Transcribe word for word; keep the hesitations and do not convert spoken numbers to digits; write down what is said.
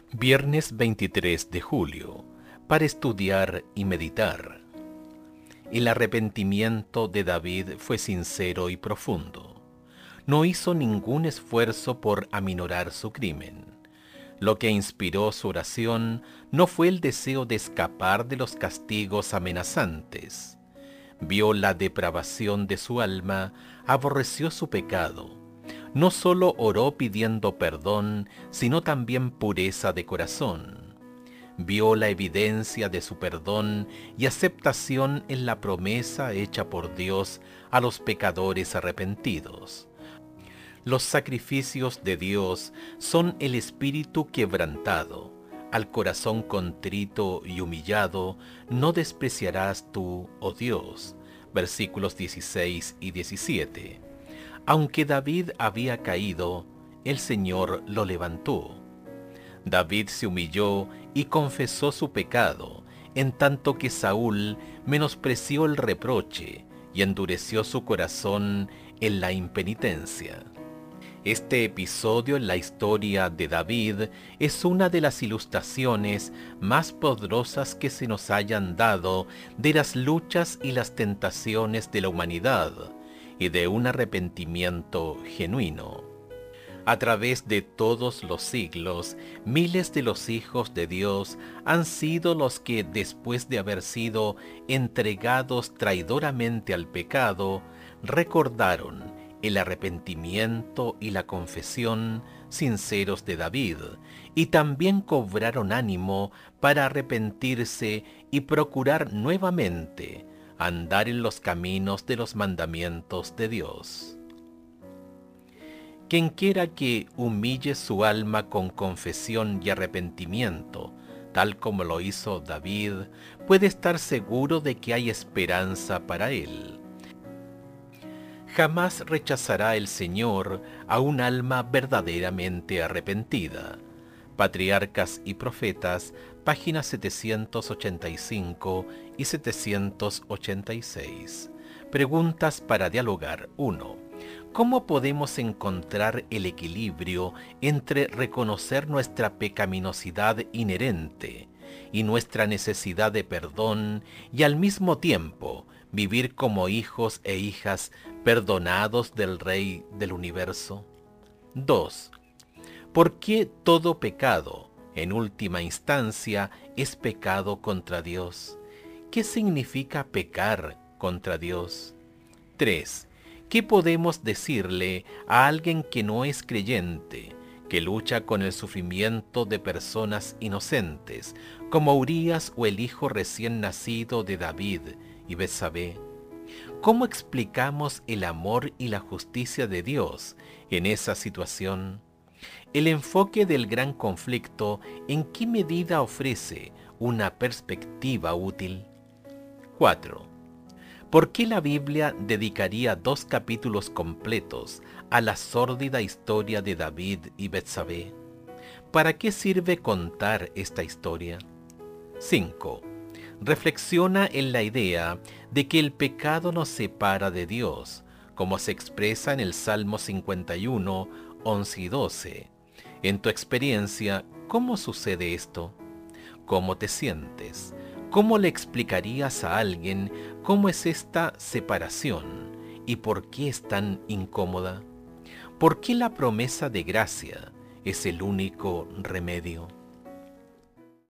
Viernes veintitrés de julio, para estudiar y meditar. El arrepentimiento de David fue sincero y profundo. No hizo ningún esfuerzo por aminorar su crimen. Lo que inspiró su oración no fue el deseo de escapar de los castigos amenazantes. Vio la depravación de su alma, aborreció su pecado. No solo oró pidiendo perdón, sino también pureza de corazón. Vio la evidencia de su perdón y aceptación en la promesa hecha por Dios a los pecadores arrepentidos. Los sacrificios de Dios son el espíritu quebrantado. Al corazón contrito y humillado no despreciarás tú, oh Dios. Versículos dieciséis y diecisiete. Aunque David había caído, el Señor lo levantó. David se humilló y confesó su pecado, en tanto que Saúl menospreció el reproche y endureció su corazón en la impenitencia. Este episodio en la historia de David es una de las ilustraciones más poderosas que se nos hayan dado de las luchas y las tentaciones de la humanidad y de un arrepentimiento genuino. A través de todos los siglos, miles de los hijos de Dios han sido los que, después de haber sido entregados traidoramente al pecado, recordaron el arrepentimiento y la confesión sinceros de David, y también cobraron ánimo para arrepentirse y procurar nuevamente andar en los caminos de los mandamientos de Dios. Quien quiera que humille su alma con confesión y arrepentimiento, tal como lo hizo David, puede estar seguro de que hay esperanza para él. Jamás rechazará el Señor a un alma verdaderamente arrepentida. Patriarcas y Profetas, páginas setecientos ochenta y cinco y setecientos ochenta y seis. Preguntas para dialogar. uno. ¿Cómo podemos encontrar el equilibrio entre reconocer nuestra pecaminosidad inherente y nuestra necesidad de perdón y al mismo tiempo vivir como hijos e hijas perdonados del Rey del Universo? dos. ¿Por qué todo pecado, en última instancia, es pecado contra Dios? ¿Qué significa pecar contra Dios? tres. ¿Qué podemos decirle a alguien que no es creyente, que lucha con el sufrimiento de personas inocentes, como Urías o el hijo recién nacido de David y Betsabé? ¿Cómo explicamos el amor y la justicia de Dios en esa situación? El enfoque del gran conflicto, ¿en qué medida ofrece una perspectiva útil? cuatro. ¿Por qué la Biblia dedicaría dos capítulos completos a la sórdida historia de David y Betsabé? ¿Para qué sirve contar esta historia? cinco. Reflexiona en la idea de que el pecado nos separa de Dios, como se expresa en el Salmo cincuenta y uno, once y doce. En tu experiencia, ¿cómo sucede esto? ¿Cómo te sientes? ¿Cómo le explicarías a alguien cómo es esta separación y por qué es tan incómoda? ¿Por qué la promesa de gracia es el único remedio?